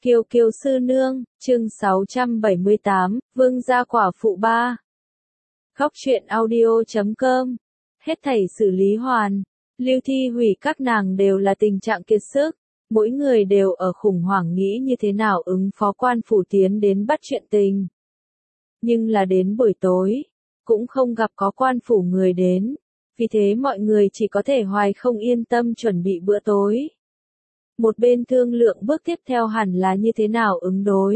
Kiều Kiều sư nương, chương 678, Vương gia quả phụ 3. Góc truyện audio.com. Hết thảy xử lý hoàn, Lưu Thi Hủy các nàng đều là tình trạng kiệt sức, mỗi người đều ở khủng hoảng nghĩ như thế nào ứng phó quan phủ tiến đến bắt chuyện tình. Nhưng là đến buổi tối, cũng không gặp có quan phủ người đến, vì thế mọi người chỉ có thể hoài không yên tâm chuẩn bị bữa tối. Một bên thương lượng bước tiếp theo hẳn là như thế nào ứng đối.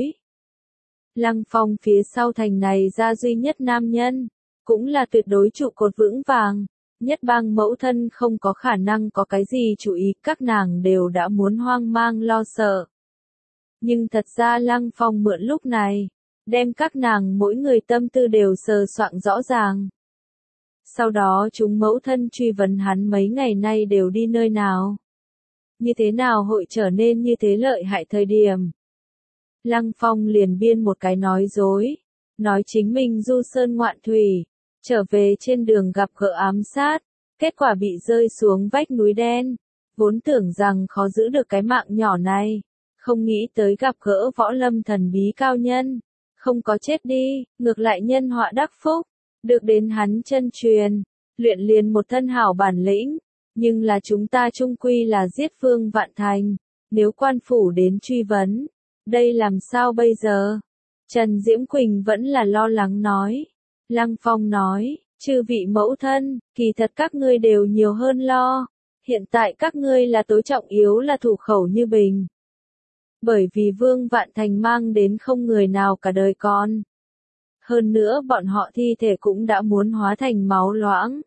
Lăng Phong phía sau thành này ra duy nhất nam nhân, cũng là tuyệt đối trụ cột vững vàng, nhất bang mẫu thân không có khả năng có cái gì chú ý, các nàng đều đã muốn hoang mang lo sợ. Nhưng thật ra Lăng Phong mượn lúc này, đem các nàng mỗi người tâm tư đều sờ soạng rõ ràng. Sau đó chúng mẫu thân truy vấn hắn mấy ngày nay đều đi nơi nào. Như thế nào hội trở nên như thế lợi hại thời điểm. Lăng Phong liền biên một cái nói dối, nói chính mình du sơn ngoạn thủy, trở về trên đường gặp gỡ ám sát, kết quả bị rơi xuống vách núi đen, vốn tưởng rằng khó giữ được cái mạng nhỏ này, không nghĩ tới gặp gỡ võ lâm thần bí cao nhân, không có chết đi, ngược lại nhân họa đắc phúc, được đến hắn chân truyền, luyện liền một thân hảo bản lĩnh. Nhưng là chúng ta chung quy là giết Vương Vạn Thành, nếu quan phủ đến truy vấn, đây làm sao bây giờ? Trần Diễm Quỳnh vẫn là lo lắng nói. Lăng Phong nói, chư vị mẫu thân, kỳ thật các ngươi đều nhiều hơn lo, hiện tại các ngươi là tối trọng yếu là thủ khẩu như bình. Bởi vì Vương Vạn Thành mang đến không người nào cả đời con. Hơn nữa bọn họ thi thể cũng đã muốn hóa thành máu loãng.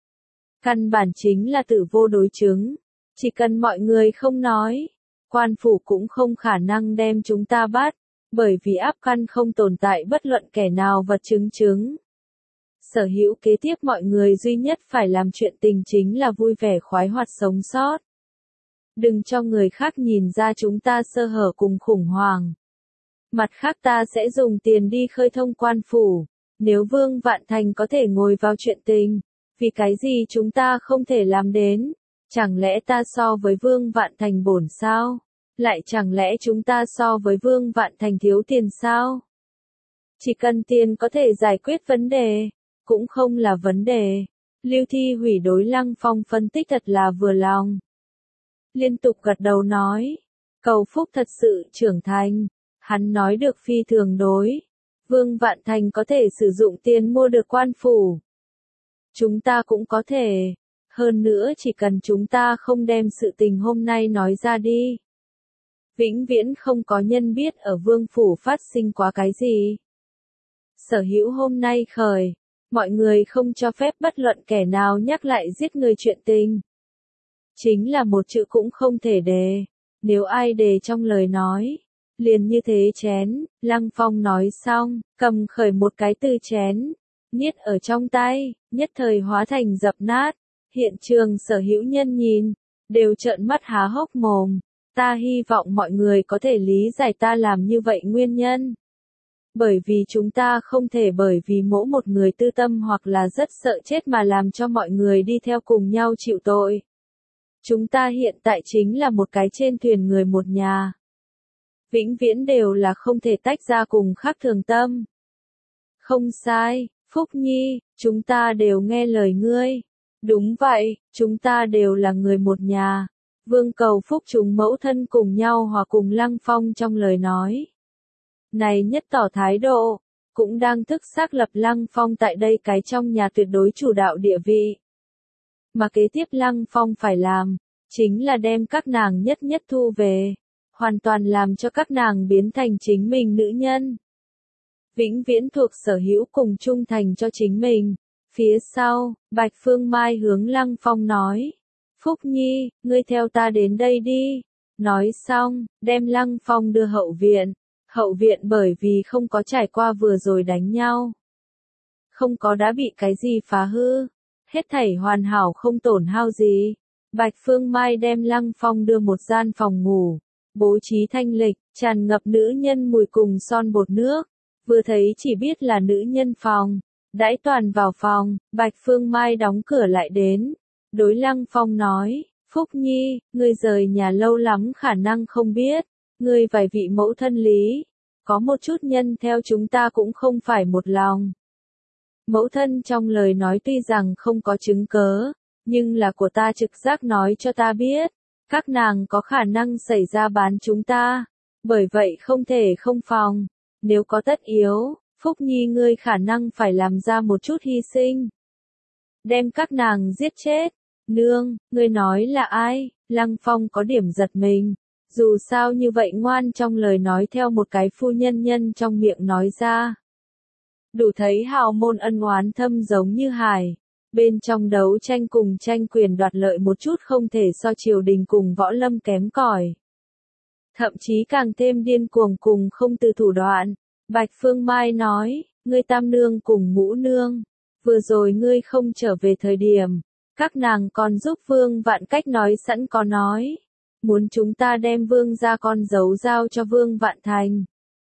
Căn bản chính là tử vô đối chứng, chỉ cần mọi người không nói, quan phủ cũng không khả năng đem chúng ta bắt, bởi vì áp căn không tồn tại bất luận kẻ nào vật chứng. Sở hữu kế tiếp mọi người duy nhất phải làm chuyện tình chính là vui vẻ khoái hoạt sống sót. Đừng cho người khác nhìn ra chúng ta sơ hở cùng khủng hoảng. Mặt khác ta sẽ dùng tiền đi khơi thông quan phủ, nếu Vương Vạn Thành có thể ngồi vào chuyện tình. Vì cái gì chúng ta không thể làm đến? Chẳng lẽ ta so với Vương Vạn Thành bổn sao? Lại chẳng lẽ chúng ta so với Vương Vạn Thành thiếu tiền sao? Chỉ cần tiền có thể giải quyết vấn đề, cũng không là vấn đề. Lưu Thi Hủy đối Lăng Phong phân tích thật là vừa lòng. Liên tục gật đầu nói, cầu phúc thật sự trưởng thành. Hắn nói được phi thường đối. Vương Vạn Thành có thể sử dụng tiền mua được quan phủ. Chúng ta cũng có thể. Hơn nữa chỉ cần chúng ta không đem sự tình hôm nay nói ra đi. Vĩnh viễn không có nhân biết ở vương phủ phát sinh quá cái gì. Sở hữu hôm nay khởi, mọi người không cho phép bất luận kẻ nào nhắc lại giết người chuyện tình. Chính là một chữ cũng không thể đề. Nếu ai đề trong lời nói, liền như thế chén. Lăng Phong nói xong, cầm khởi một cái từ chén. Niết ở trong tay, nhất thời hóa thành dập nát. Hiện trường sở hữu nhân nhìn, đều trợn mắt há hốc mồm. Ta hy vọng mọi người có thể lý giải ta làm như vậy nguyên nhân. Bởi vì chúng ta không thể bởi vì mỗi một người tư tâm hoặc là rất sợ chết mà làm cho mọi người đi theo cùng nhau chịu tội. Chúng ta hiện tại chính là một cái trên thuyền người một nhà. Vĩnh viễn đều là không thể tách ra cùng khác thường tâm. Không sai. Phúc Nhi, chúng ta đều nghe lời ngươi. Đúng vậy, chúng ta đều là người một nhà. Vương cầu phúc chúng mẫu thân cùng nhau hòa cùng Lăng Phong trong lời nói. Này nhất tỏ thái độ, cũng đang thức xác lập Lăng Phong tại đây cái trong nhà tuyệt đối chủ đạo địa vị. Mà kế tiếp Lăng Phong phải làm, chính là đem các nàng nhất nhất thu về. Hoàn toàn làm cho các nàng biến thành chính mình nữ nhân. Vĩnh viễn thuộc sở hữu cùng trung thành cho chính mình. Phía sau, Bạch Phương Mai hướng Lăng Phong nói. Phúc Nhi, ngươi theo ta đến đây đi. Nói xong, đem Lăng Phong đưa hậu viện. Hậu viện bởi vì không có trải qua vừa rồi đánh nhau. Không có đã bị cái gì phá hư. Hết thảy hoàn hảo không tổn hao gì. Bạch Phương Mai đem Lăng Phong đưa một gian phòng ngủ. Bố trí thanh lịch, tràn ngập nữ nhân mùi cùng son bột nước. Vừa thấy chỉ biết là nữ nhân phòng. Đãi toàn vào phòng, Bạch Phương Mai đóng cửa lại đến. Đối Lăng Phong nói, Phúc Nhi, ngươi rời nhà lâu lắm khả năng không biết. ngươi vài vị mẫu thân lý, có một chút nhân theo chúng ta cũng không phải một lòng. Mẫu thân trong lời nói tuy rằng không có chứng cớ, nhưng là của ta trực giác nói cho ta biết, các nàng có khả năng xảy ra bán chúng ta, bởi vậy không thể không phòng, nếu có tất yếu, Phúc Nhi ngươi khả năng phải làm ra một chút hy sinh. Đem các nàng giết chết. Nương, ngươi nói là ai? Lăng Phong có điểm giật mình. Dù sao như vậy ngoan trong lời nói theo một cái phu nhân nhân trong miệng nói ra. Đủ thấy hào môn ân oán thâm giống như hải. Bên trong đấu tranh cùng tranh quyền đoạt lợi một chút không thể so triều đình cùng võ lâm kém cỏi. Thậm chí càng thêm điên cuồng cùng không từ thủ đoạn. Bạch Phương Mai nói, ngươi tam nương cùng ngũ nương. Vừa rồi ngươi không trở về thời điểm. Các nàng còn giúp Vương Vạn Cách nói sẵn có nói. Muốn chúng ta đem Vương ra con dấu giao cho Vương Vạn Thành.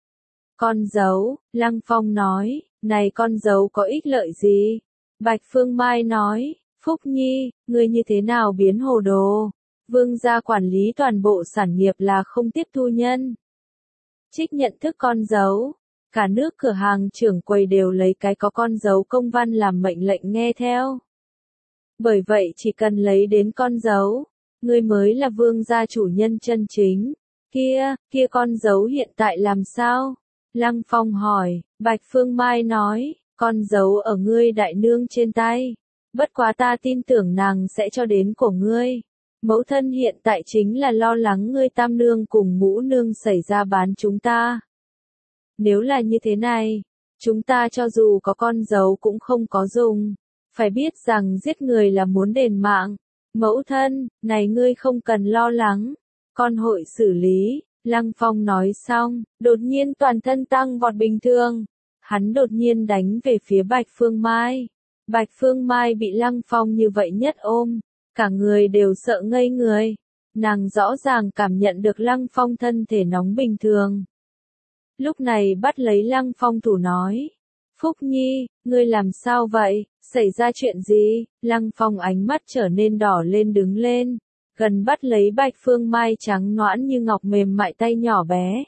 Con dấu, Lăng Phong nói, này con dấu có ích lợi gì? Bạch Phương Mai nói, Phúc Nhi, ngươi như thế nào biến hồ đồ? Vương gia quản lý toàn bộ sản nghiệp là không tiếp thu nhân. Trích nhận thức con dấu. Cả nước cửa hàng trưởng quầy đều lấy cái có con dấu công văn làm mệnh lệnh nghe theo. Bởi vậy chỉ cần lấy đến con dấu, ngươi mới là vương gia chủ nhân chân chính. Kia con dấu hiện tại làm sao? Lăng Phong hỏi, Bạch Phương Mai nói, con dấu ở ngươi đại nương trên tay. Bất quá ta tin tưởng nàng sẽ cho đến của ngươi. Mẫu thân hiện tại chính là lo lắng ngươi tam nương cùng ngũ nương xảy ra bán chúng ta. Nếu là như thế này, chúng ta cho dù có con dấu cũng không có dùng. Phải biết rằng giết người là muốn đền mạng. Mẫu thân, này ngươi không cần lo lắng. Con hội xử lý. Lăng Phong nói xong, đột nhiên toàn thân tăng vọt bình thường. Hắn đột nhiên đánh về phía Bạch Phương Mai. Bạch Phương Mai bị Lăng Phong như vậy nhất ôm. Cả người đều sợ ngây người. Nàng rõ ràng cảm nhận được Lăng Phong thân thể nóng bình thường. Lúc này bắt lấy Lăng Phong thủ nói. Phúc Nhi, ngươi làm sao vậy? Xảy ra chuyện gì? Lăng Phong ánh mắt trở nên đỏ lên đứng lên. Gần bắt lấy Bạch Phương Mai trắng nõn như ngọc mềm mại tay nhỏ bé.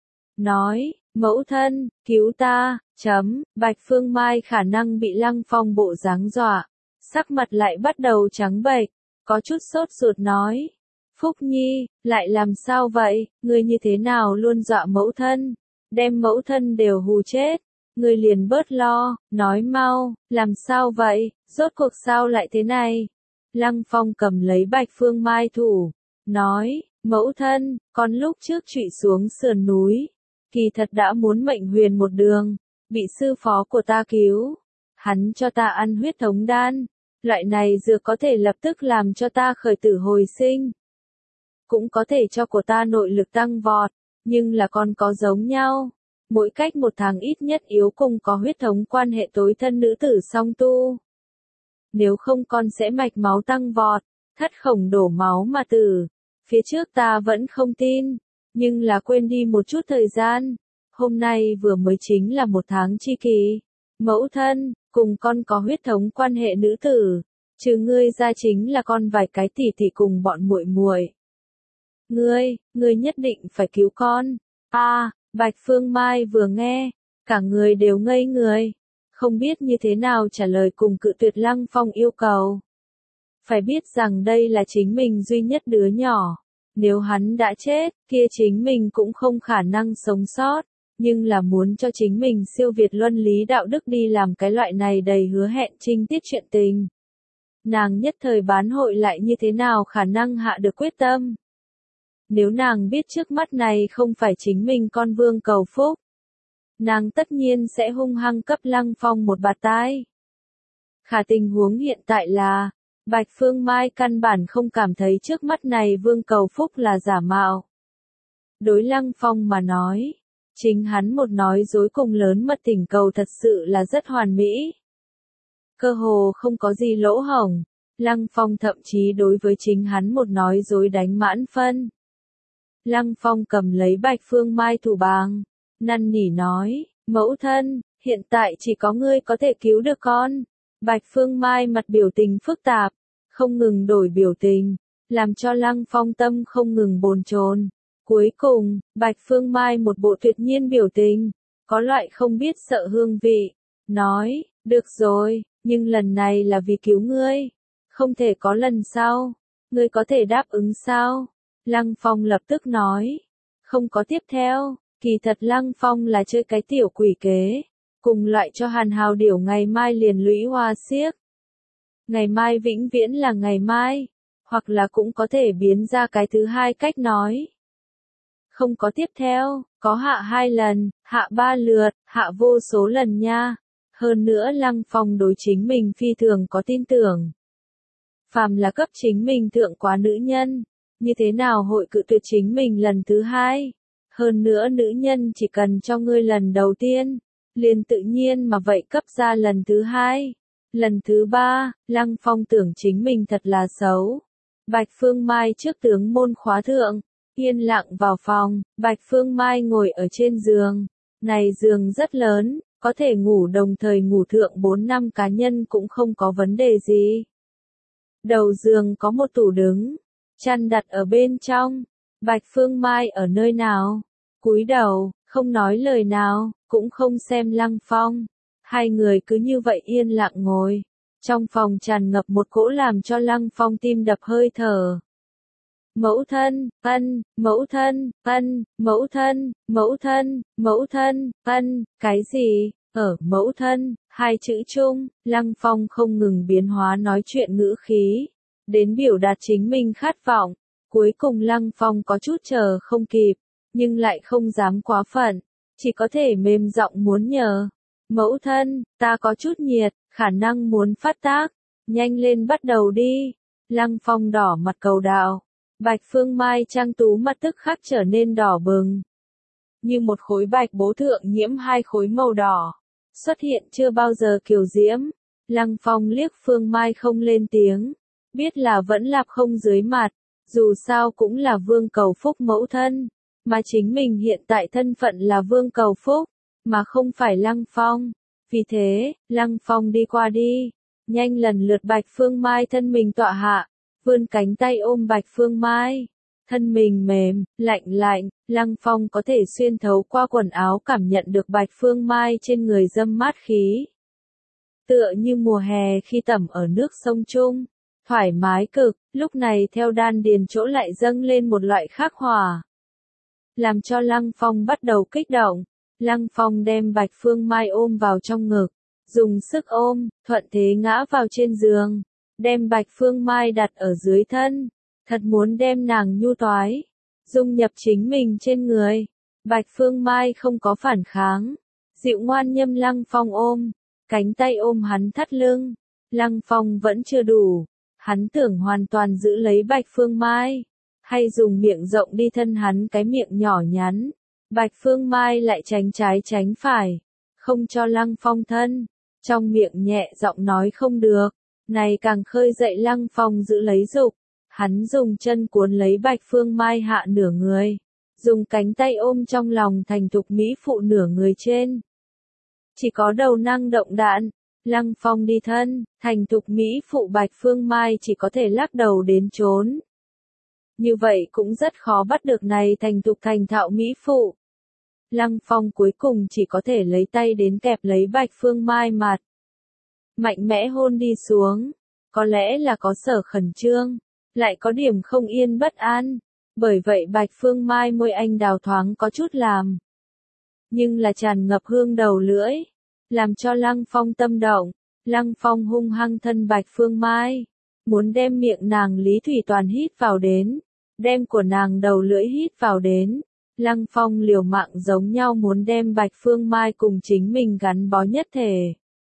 Nói, mẫu thân, cứu ta, Bạch Phương Mai khả năng bị Lăng Phong bộ dáng dọa. Sắc mặt lại bắt đầu trắng bệch, có chút sốt ruột nói. Phúc Nhi, lại làm sao vậy? Ngươi như thế nào luôn dọa mẫu thân? Đem mẫu thân đều hù chết. Ngươi liền bớt lo, nói mau, làm sao vậy? Rốt cuộc sao lại thế này? Lăng Phong cầm lấy Bạch Phương Mai thủ, nói, mẫu thân, con lúc trước trụy xuống sườn núi, kỳ thật đã muốn mệnh huyền một đường, bị sư phó của ta cứu. Hắn cho ta ăn huyết thống đan, loại này dược có thể lập tức làm cho ta khởi tử hồi sinh. Cũng có thể cho của ta nội lực tăng vọt, nhưng là con có giống nhau. Mỗi cách một tháng ít nhất yếu cùng có huyết thống quan hệ tối thân nữ tử song tu. Nếu không con sẽ mạch máu tăng vọt, thất khổng đổ máu mà tử. Phía trước ta vẫn không tin, nhưng là quên đi một chút thời gian. Hôm nay vừa mới chính là một tháng chi kỳ. Mẫu thân, cùng con có huyết thống quan hệ nữ tử, trừ ngươi ra chính là con vài cái tỷ tỷ cùng bọn muội muội. Ngươi nhất định phải cứu con. Bạch Phương Mai vừa nghe, cả người đều ngây người. Không biết như thế nào trả lời cùng cự tuyệt Lăng Phong yêu cầu. Phải biết rằng đây là chính mình duy nhất đứa nhỏ. Nếu hắn đã chết, kia chính mình cũng không khả năng sống sót. Nhưng là muốn cho chính mình siêu việt luân lý đạo đức đi làm cái loại này đầy hứa hẹn trinh tiết chuyện tình. Nàng nhất thời bán hội lại như thế nào khả năng hạ được quyết tâm. Nếu nàng biết trước mắt này không phải chính mình con vương cầu phúc, nàng tất nhiên sẽ hung hăng cấp Lăng Phong một bạt tai. Khả tình huống hiện tại là, Bạch Phương Mai căn bản không cảm thấy trước mắt này vương cầu phúc là giả mạo. Đối Lăng Phong mà nói, chính hắn một nói dối cùng lớn mật thỉnh cầu thật sự là rất hoàn mỹ. Cơ hồ không có gì lỗ hổng, Lăng Phong thậm chí đối với chính hắn một nói dối đánh mãn phân. Lăng Phong cầm lấy Bạch Phương Mai thủ bàng, năn nỉ nói, mẫu thân, hiện tại chỉ có ngươi có thể cứu được con. Bạch Phương Mai mặt biểu tình phức tạp, không ngừng đổi biểu tình, làm cho Lăng Phong tâm không ngừng bồn chồn. Cuối cùng, Bạch Phương Mai một bộ tuyệt nhiên biểu tình, có loại không biết sợ hương vị, nói, được rồi, nhưng lần này là vì cứu ngươi, không thể có lần sau, ngươi có thể đáp ứng sao? Lăng Phong lập tức nói, không có tiếp theo, kỳ thật Lăng Phong là chơi cái tiểu quỷ kế, cùng loại cho Hàn Hào Điểu ngày mai liền lũy hoa xiếc. Ngày mai vĩnh viễn là ngày mai, hoặc là cũng có thể biến ra cái thứ hai cách nói. Không có tiếp theo, có hạ 2 lần, hạ 3 lượt, hạ vô số lần nha. Hơn nữa Lăng Phong đối chính mình phi thường có tin tưởng. Phàm là cấp chính mình thượng quá nữ nhân, như thế nào hội cự tuyệt chính mình lần thứ hai. Hơn nữa nữ nhân chỉ cần cho ngươi lần đầu tiên, liền tự nhiên mà vậy cấp ra lần thứ hai. Lần thứ ba, Lăng Phong tưởng chính mình thật là xấu. Bạch Phương Mai trước tướng môn khóa thượng, yên lặng vào phòng, Bạch Phương Mai ngồi ở trên giường. Này giường rất lớn, có thể ngủ đồng thời ngủ thượng 4-5 cá nhân cũng không có vấn đề gì. Đầu giường có một tủ đứng, chăn đặt ở bên trong. Bạch Phương Mai ở nơi nào? Cúi đầu, không nói lời nào, cũng không xem Lăng Phong. Hai người cứ như vậy yên lặng ngồi. Trong phòng tràn ngập một cỗ làm cho Lăng Phong tim đập hơi thở. Mẫu thân, ân, mẫu thân, ân, mẫu thân, mẫu thân, mẫu thân, ân, cái gì? Ở mẫu thân, hai chữ chung, Lăng Phong không ngừng biến hóa nói chuyện ngữ khí, đến biểu đạt chính mình khát vọng. Cuối cùng Lăng Phong có chút chờ không kịp, nhưng lại không dám quá phận, chỉ có thể mềm giọng muốn nhờ. Mẫu thân, ta có chút nhiệt, khả năng muốn phát tác, nhanh lên bắt đầu đi. Lăng Phong đỏ mặt cầu đạo. Bạch Phương Mai trang tú mặt tức khắc trở nên đỏ bừng. Như một khối bạch bố thượng nhiễm 2 khối màu đỏ. Xuất hiện chưa bao giờ kiều diễm. Lăng Phong liếc Phương Mai không lên tiếng. Biết là vẫn lạp không dưới mặt. Dù sao cũng là Vương Cầu Phúc mẫu thân. Mà chính mình hiện tại thân phận là Vương Cầu Phúc. Mà không phải Lăng Phong. Vì thế, Lăng Phong đi qua đi. Nhanh lần lượt Bạch Phương Mai thân mình tọa hạ. Vươn cánh tay ôm Bạch Phương Mai. Thân mình mềm, lạnh lạnh, Lăng Phong có thể xuyên thấu qua quần áo cảm nhận được Bạch Phương Mai trên người dâm mát khí. Tựa như mùa hè khi tẩm ở nước sông chung, thoải mái cực, lúc này theo đan điền chỗ lại dâng lên một loại khác hỏa. Làm cho Lăng Phong bắt đầu kích động, Lăng Phong đem Bạch Phương Mai ôm vào trong ngực, dùng sức ôm, thuận thế ngã vào trên giường. Đem Bạch Phương Mai đặt ở dưới thân, thật muốn đem nàng nhu toái, dung nhập chính mình trên người. Bạch Phương Mai không có phản kháng, dịu ngoan nhâm Lăng Phong ôm, cánh tay ôm hắn thắt lưng. Lăng Phong vẫn chưa đủ, hắn tưởng hoàn toàn giữ lấy Bạch Phương Mai, hay dùng miệng rộng đi thân hắn cái miệng nhỏ nhắn. Bạch Phương Mai lại tránh trái tránh phải, không cho Lăng Phong thân, trong miệng nhẹ giọng nói không được. Này càng khơi dậy Lăng Phong giữ lấy dục, hắn dùng chân cuốn lấy Bạch Phương Mai hạ nửa người, dùng cánh tay ôm trong lòng thành thục mỹ phụ nửa người trên. Chỉ có đầu năng động đạn, Lăng Phong đi thân, thành thục mỹ phụ Bạch Phương Mai chỉ có thể lắc đầu đến trốn. Như vậy cũng rất khó bắt được này thành thục thành thạo mỹ phụ. Lăng Phong cuối cùng chỉ có thể lấy tay đến kẹp lấy Bạch Phương Mai mặt. Mạnh mẽ hôn đi xuống, có lẽ là có sở khẩn trương, lại có điểm không yên bất an, bởi vậy Bạch Phương Mai môi anh đào thoáng có chút làm. Nhưng là tràn ngập hương đầu lưỡi, làm cho Lăng Phong tâm động, Lăng Phong hung hăng thân Bạch Phương Mai, muốn đem miệng nàng Lý Thủy toàn hít vào đến, đem của nàng đầu lưỡi hít vào đến. Lăng Phong liều mạng giống nhau muốn đem Bạch Phương Mai cùng chính mình gắn bó nhất thể.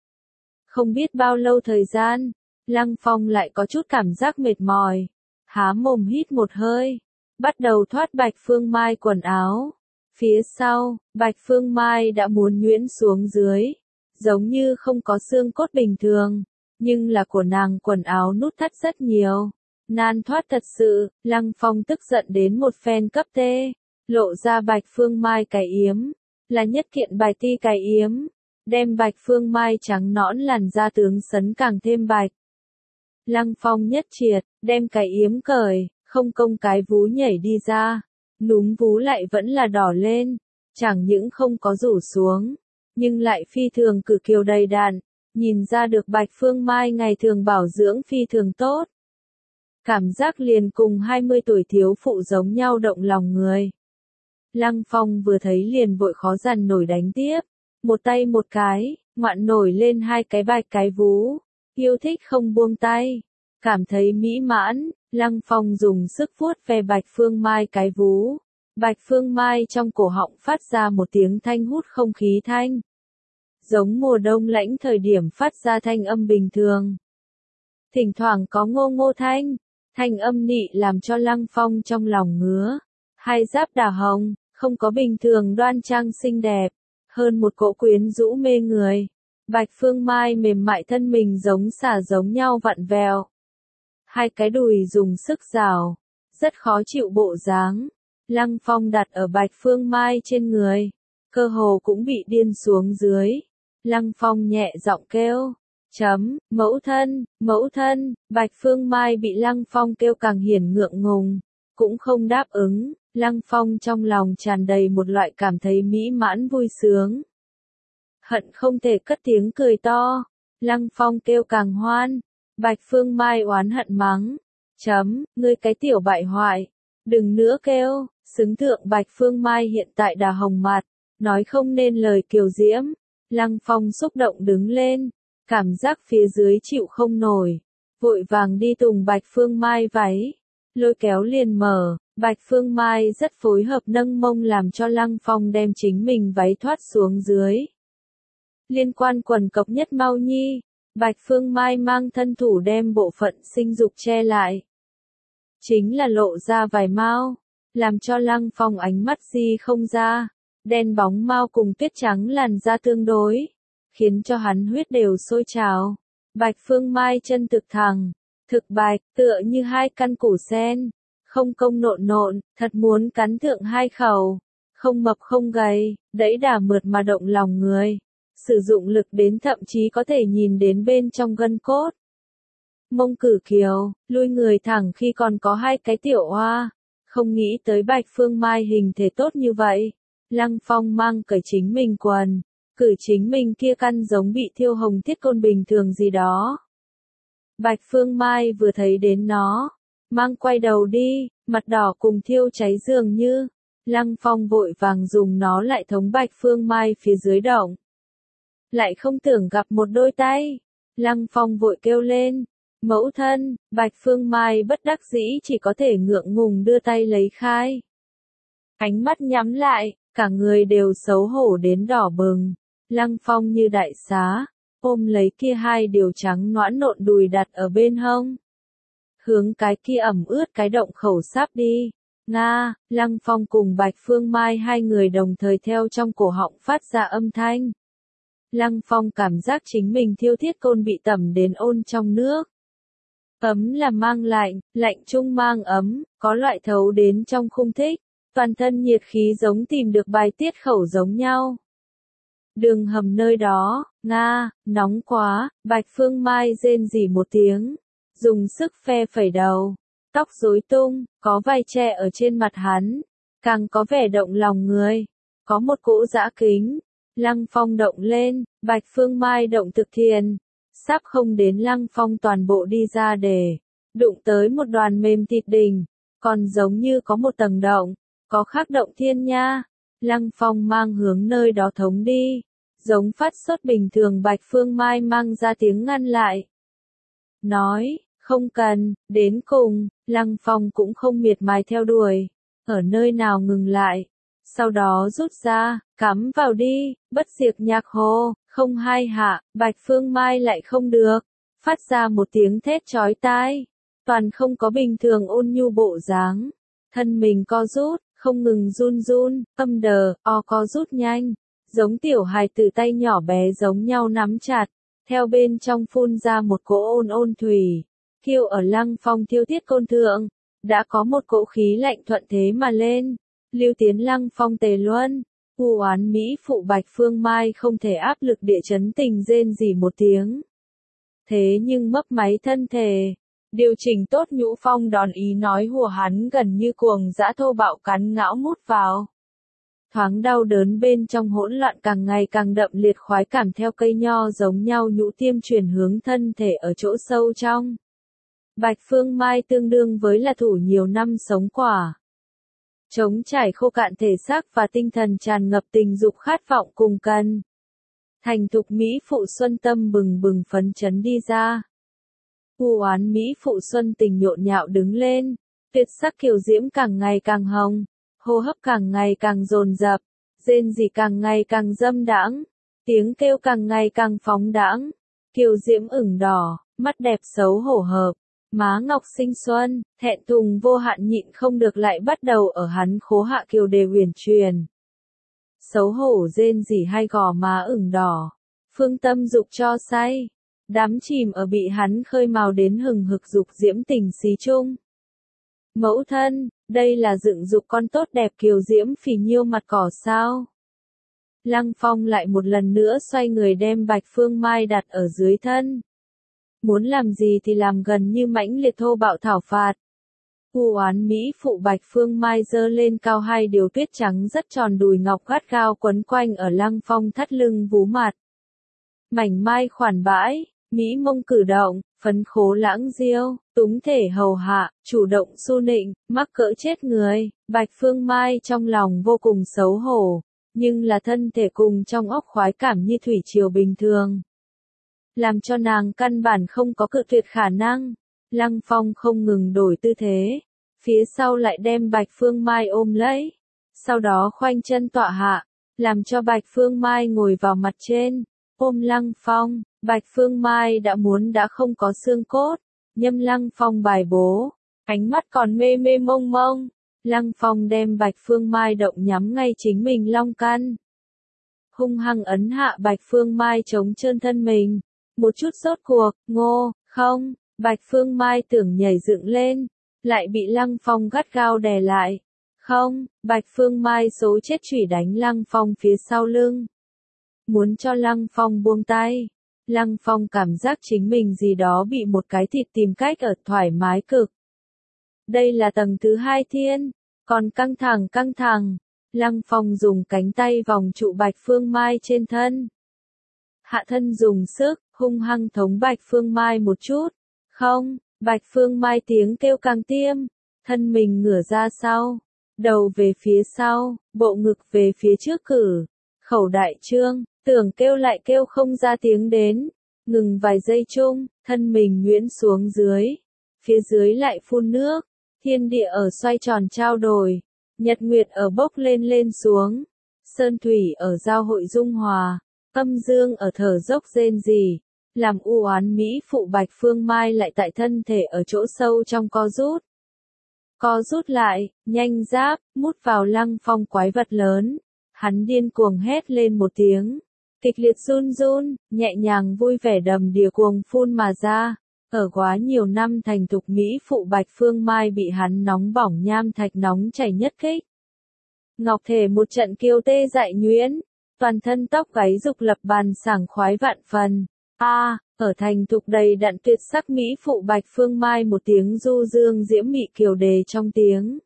Không biết bao lâu thời gian, Lăng Phong lại có chút cảm giác mệt mỏi, há mồm hít một hơi, bắt đầu thoát Bạch Phương Mai quần áo. Phía sau, Bạch Phương Mai đã muốn nhuyễn xuống dưới, giống như không có xương cốt bình thường, nhưng là của nàng quần áo nút thắt rất nhiều, nan thoát thật sự. Lăng Phong tức giận đến một phen cấp tê, lộ ra Bạch Phương Mai cái yếm, là nhất kiện bài ti cái yếm. Đem Bạch Phương Mai trắng nõn làn da tướng sấn càng thêm bạch. Lăng Phong nhất triệt, đem cái yếm cởi, không công cái vú nhảy đi ra. núm vú lại vẫn là đỏ lên, chẳng những không có rủ xuống, nhưng lại phi thường cử kiều đầy đặn, nhìn ra được Bạch Phương Mai ngày thường bảo dưỡng phi thường tốt. Cảm giác liền cùng 20 tuổi thiếu phụ giống nhau động lòng người. Lăng Phong vừa thấy liền vội khó dằn nổi đánh tiếp, một tay một cái, ngoạn nổi lên hai cái bạch cái vú, yêu thích không buông tay, cảm thấy mỹ mãn, Lăng Phong dùng sức vuốt ve Bạch Phương Mai cái vú, Bạch Phương Mai trong cổ họng phát ra một tiếng thanh hút không khí thanh, giống mùa đông lạnh thời điểm phát ra thanh âm bình thường. Thỉnh thoảng có ngô ngô thanh âm nị làm cho Lăng Phong trong lòng ngứa, hai giáp đào hồng, không có bình thường đoan trang xinh đẹp, hơn một cỗ quyến rũ mê người. Bạch Phương Mai mềm mại thân mình giống xả giống nhau vặn vẹo. Hai cái đùi dùng sức rào, rất khó chịu bộ dáng. Lăng Phong đặt ở Bạch Phương Mai trên người, cơ hồ cũng bị điên xuống dưới. Lăng Phong nhẹ giọng kêu, mẫu thân, Bạch Phương Mai bị Lăng Phong kêu càng hiển ngượng ngùng, cũng không đáp ứng. Lăng Phong trong lòng tràn đầy một loại cảm thấy mỹ mãn vui sướng. Hận không thể cất tiếng cười to. Lăng Phong kêu càng hoan. Bạch Phương Mai oán hận mắng. Ngươi cái tiểu bại hoại. Đừng nữa kêu. Xứng thượng Bạch Phương Mai hiện tại đà hồng mặt. Nói không nên lời kiều diễm. Lăng Phong xúc động đứng lên. Cảm giác phía dưới chịu không nổi. Vội vàng đi tùng Bạch Phương Mai váy. Lôi kéo liền mở. Bạch Phương Mai rất phối hợp nâng mông làm cho Lăng Phong đem chính mình váy thoát xuống dưới. Liên quan quần cộc nhất mau nhi, Bạch Phương Mai mang thân thủ đem bộ phận sinh dục che lại. Chính là lộ ra vài mao, làm cho Lăng Phong ánh mắt di không ra, đen bóng mao cùng tuyết trắng làn da tương đối, khiến cho hắn huyết đều sôi trào. Bạch Phương Mai chân thực thẳng, thực bạch, tựa như hai căn củ sen. Không công nộn, thật muốn cắn thượng hai khẩu, không mập không gầy, đẫy đà mượt mà động lòng người, sử dụng lực đến thậm chí có thể nhìn đến bên trong gân cốt. Mông cử kiều, lui người thẳng khi còn có hai cái tiểu oa, không nghĩ tới Bạch Phương Mai hình thể tốt như vậy. Lăng Phong mang cởi chính mình quần, cử chính mình kia căn giống bị thiêu hồng thiết côn bình thường gì đó. Bạch Phương Mai vừa thấy đến nó, mang quay đầu đi, mặt đỏ cùng thiêu cháy dường như. Lăng Phong vội vàng dùng nó lại thống Bạch Phương Mai phía dưới động. Lại không tưởng gặp một đôi tay. Lăng Phong vội kêu lên. Mẫu thân, Bạch Phương Mai bất đắc dĩ chỉ có thể ngượng ngùng đưa tay lấy khai. Ánh mắt nhắm lại, cả người đều xấu hổ đến đỏ bừng. Lăng Phong như đại xá, ôm lấy kia hai điều trắng nõn nộn đùi đặt ở bên hông. Hướng cái kia ẩm ướt cái động khẩu sáp đi. Nga, Lăng Phong cùng Bạch Phương Mai hai người đồng thời theo trong cổ họng phát ra âm thanh. Lăng Phong cảm giác chính mình thiêu thiết côn bị tẩm đến ôn trong nước. Ấm là mang lạnh, lạnh chung mang ấm, có loại thấu đến trong khung thích, toàn thân nhiệt khí giống tìm được bài tiết khẩu giống nhau. Đường hầm nơi đó, Nga, nóng quá, Bạch Phương Mai rên rỉ một tiếng. Dùng sức phe phẩy đầu, tóc rối tung, có vai che ở trên mặt hắn, càng có vẻ động lòng người, có một cỗ dã kính. Lăng Phong động lên, Bạch Phương Mai động thực thiền, sắp không đến Lăng Phong toàn bộ đi ra để đụng tới một đoàn mềm thịt đỉnh, còn giống như có một tầng động, có khác động thiên nha. Lăng Phong mang hướng nơi đó thống đi, giống phát sốt bình thường. Bạch Phương Mai mang ra tiếng ngăn lại. Nói, không cần, đến cùng, Lăng Phong cũng không miệt mài theo đuổi, ở nơi nào ngừng lại, sau đó rút ra, cắm vào đi, bất diệt nhạc hồ, không hai hạ, Bạch Phương Mai lại không được, phát ra một tiếng thét chói tai, toàn không có bình thường ôn nhu bộ dáng, thân mình co rút, không ngừng run run, âm đờ, co rút nhanh, giống tiểu hài tử tay nhỏ bé giống nhau nắm chặt, theo bên trong phun ra một cỗ ôn thủy. Thiêu ở Lăng Phong thiêu thiết côn thượng, đã có một cỗ khí lạnh thuận thế mà lên, lưu tiến Lăng Phong tề luân, u oán Mỹ phụ Bạch Phương Mai không thể áp lực địa chấn tình rên rỉ một tiếng. Thế nhưng mấp máy thân thể, Điều chỉnh tốt Nhũ Phong đón ý nói hùa hắn gần như cuồng dã thô bạo cắn ngão mút vào. Thoáng đau đớn bên trong hỗn loạn càng ngày càng đậm liệt khoái cảm theo cây nho giống nhau nhũ tiêm truyền hướng thân thể ở chỗ sâu trong. Bạch Phương Mai tương đương với là thủ nhiều năm sống quả. Trống trải khô cạn thể xác và tinh thần tràn ngập tình dục khát vọng cùng cần. Thành thục Mỹ phụ xuân tâm bừng bừng phấn chấn đi ra. U oán Mỹ phụ xuân tình nhộn nhạo đứng lên, tuyệt sắc kiều diễm càng ngày càng hồng, hô hấp càng ngày càng dồn dập, rên rỉ càng ngày càng dâm đãng, tiếng kêu càng ngày càng phóng đãng. Kiều diễm ửng đỏ, mắt đẹp xấu hổ hợp, má ngọc xinh xuân, thẹn thùng vô hạn nhịn không được lại bắt đầu ở hắn khố hạ kiều đề huyền truyền. Xấu hổ rên rỉ hay gò má ửng đỏ, phương tâm dục cho say, đắm chìm ở bị hắn khơi mào đến hừng hực dục diễm tình xí chung. Mẫu thân, đây là dựng dục con tốt đẹp kiều diễm phì nhiêu mặt cỏ sao? Lăng Phong lại một lần nữa xoay người đem Bạch Phương Mai đặt ở dưới thân. Muốn làm gì thì làm, gần như mãnh liệt thô bạo thảo phạt. U oán Mỹ phụ Bạch Phương Mai giơ lên cao hai điều tuyết trắng rất tròn đùi ngọc gắt gao quấn quanh ở Lăng Phong thắt lưng vú mặt. Mảnh mai khoản bãi, Mỹ mông cử động, phấn khố lãng diêu, túng thể hầu hạ, chủ động su nịnh, mắc cỡ chết người. Bạch Phương Mai trong lòng vô cùng xấu hổ, nhưng là thân thể cùng trong óc khoái cảm như thủy triều bình thường. Làm cho nàng căn bản không có cự tuyệt khả năng. Lăng Phong không ngừng đổi tư thế, phía sau lại đem Bạch Phương Mai ôm lấy, sau đó khoanh chân tọa hạ, làm cho Bạch Phương Mai ngồi vào mặt trên, ôm Lăng Phong. Bạch Phương Mai đã muốn đã không có xương cốt, nhâm Lăng Phong bài bố, ánh mắt còn mê mê mông mông. Lăng Phong đem Bạch Phương Mai động nhắm ngay chính mình long căn. Hung hăng ấn hạ Bạch Phương Mai chống trơn thân mình, một chút sốt cuộc, ngô, không, Bạch Phương Mai tưởng nhảy dựng lên, lại bị Lăng Phong gắt gao đè lại. Không, Bạch Phương Mai số chết chủy đánh Lăng Phong phía sau lưng. Muốn cho Lăng Phong buông tay. Lăng Phong cảm giác chính mình gì đó bị một cái thịt tìm cách ở thoải mái cực. Đây là tầng thứ hai thiên, còn căng thẳng. Lăng Phong dùng cánh tay vòng trụ Bạch Phương Mai trên thân. Hạ thân dùng sức, hung hăng thống Bạch Phương Mai một chút. Không, Bạch Phương Mai tiếng kêu càng tiêm, thân mình ngửa ra sau, đầu về phía sau, bộ ngực về phía trước cử, khẩu đại trương, tưởng kêu lại kêu không ra tiếng đến, ngừng vài giây chung, thân mình nhuyễn xuống dưới, phía dưới lại phun nước, thiên địa ở xoay tròn trao đổi, nhật nguyệt ở bốc lên xuống, sơn thủy ở giao hội dung hòa, âm dương ở thở dốc rên rỉ. Làm u oán Mỹ phụ Bạch Phương Mai lại tại thân thể ở chỗ sâu trong co rút. Co rút lại, nhanh giáp, mút vào Lăng Phong quái vật lớn. Hắn điên cuồng hét lên một tiếng. Kịch liệt run run, nhẹ nhàng vui vẻ đầm đìa cuồng phun mà ra. Ở quá nhiều năm thành thục Mỹ phụ Bạch Phương Mai bị hắn nóng bỏng nham thạch nóng chảy nhất kích. Ngọc thể một trận kiêu tê dại nhuyễn. Toàn thân tóc gáy dục lập bàn sảng khoái vạn phần. Ở thành thục đầy đặn tuyệt sắc Mỹ phụ Bạch Phương Mai một tiếng du dương diễm mị kiều đề trong tiếng.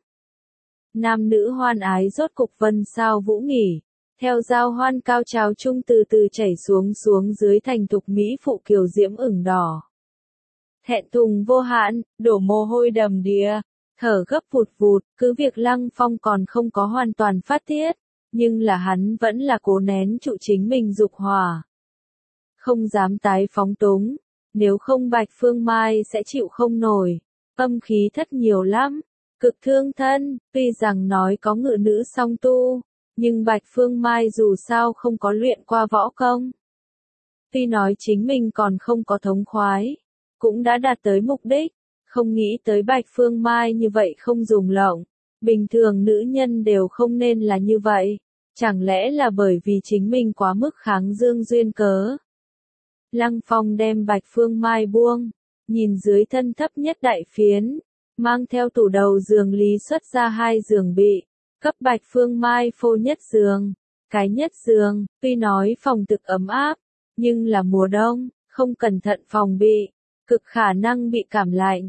Nam nữ hoan ái rốt cục vân sao vũ nghỉ, theo giao hoan cao trào chung từ từ chảy xuống dưới thành thục Mỹ phụ kiều diễm ửng đỏ. Thẹn thùng vô hạn, đổ mồ hôi đầm đìa, thở gấp vụt vụt, cứ việc Lăng Phong còn không có hoàn toàn phát tiết, nhưng là hắn vẫn là cố nén trụ chính mình dục hỏa. Không dám tái phóng túng, nếu không Bạch Phương Mai sẽ chịu không nổi, âm khí thất nhiều lắm, cực thương thân, tuy rằng nói có ngự nữ song tu, nhưng Bạch Phương Mai dù sao không có luyện qua võ công. Tuy nói chính mình còn không có thống khoái, cũng đã đạt tới mục đích, không nghĩ tới Bạch Phương Mai như vậy không dùng lộng, bình thường nữ nhân đều không nên là như vậy, chẳng lẽ là bởi vì chính mình quá mức kháng dương duyên cớ. Lăng Phong đem Bạch Phương Mai buông, nhìn dưới thân thấp nhất đại phiến, mang theo tủ đầu giường lý xuất ra 2 giường bị, cấp Bạch Phương Mai phô nhất giường. Cái nhất giường, tuy nói phòng thực ấm áp, nhưng là mùa đông, không cẩn thận phòng bị, cực khả năng bị cảm lạnh,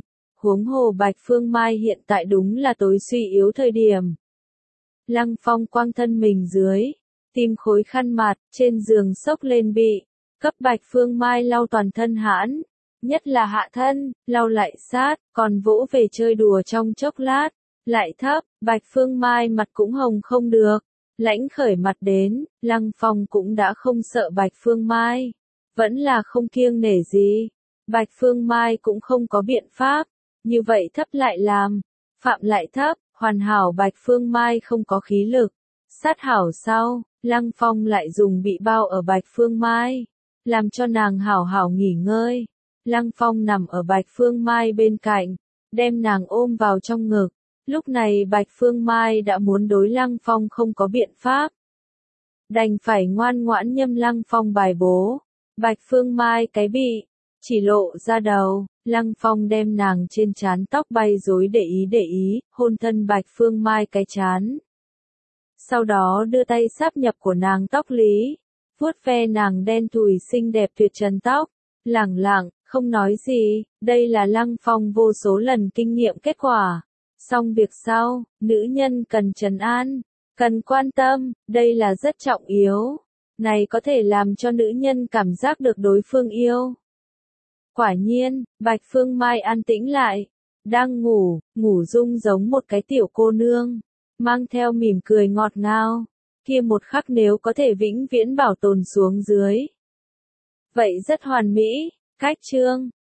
huống hồ Bạch Phương Mai hiện tại đúng là tối suy yếu thời điểm. Lăng Phong quăng thân mình dưới, tìm khối khăn mặt, trên giường xốc lên bị, cấp Bạch Phương Mai lau toàn thân hãn, nhất là hạ thân, lau lại sát, còn vỗ về chơi đùa trong chốc lát, lại thấp, Bạch Phương Mai mặt cũng hồng không được, lãnh khởi mặt đến, Lăng Phong cũng đã không sợ Bạch Phương Mai, vẫn là không kiêng nể gì, Bạch Phương Mai cũng không có biện pháp, như vậy thấp lại làm, phạm lại thấp, hoàn hảo Bạch Phương Mai không có khí lực, sát hảo sau, Lăng Phong lại dùng bị bao ở Bạch Phương Mai, làm cho nàng hảo hảo nghỉ ngơi. Lăng Phong nằm ở Bạch Phương Mai bên cạnh, đem nàng ôm vào trong ngực. Lúc này Bạch Phương Mai đã muốn đối Lăng Phong không có biện pháp. Đành phải ngoan ngoãn nhâm Lăng Phong bài bố. Bạch Phương Mai cái bị, chỉ lộ ra đầu, Lăng Phong đem nàng trên trán tóc bay rối để ý, hôn thân Bạch Phương Mai cái trán. Sau đó đưa tay sáp nhập của nàng tóc lý, vuốt ve nàng đen thùi xinh đẹp tuyệt trần tóc, lẳng lặng, không nói gì, đây là Lăng Phong vô số lần kinh nghiệm kết quả. Xong việc sau, nữ nhân cần trấn an, cần quan tâm, đây là rất trọng yếu. Này có thể làm cho nữ nhân cảm giác được đối phương yêu. Quả nhiên, Bạch Phương Mai an tĩnh lại, đang ngủ, ngủ rung giống một cái tiểu cô nương, mang theo mỉm cười ngọt ngào, kia một khắc nếu có thể vĩnh viễn bảo tồn xuống dưới. Vậy rất hoàn mỹ, cách chương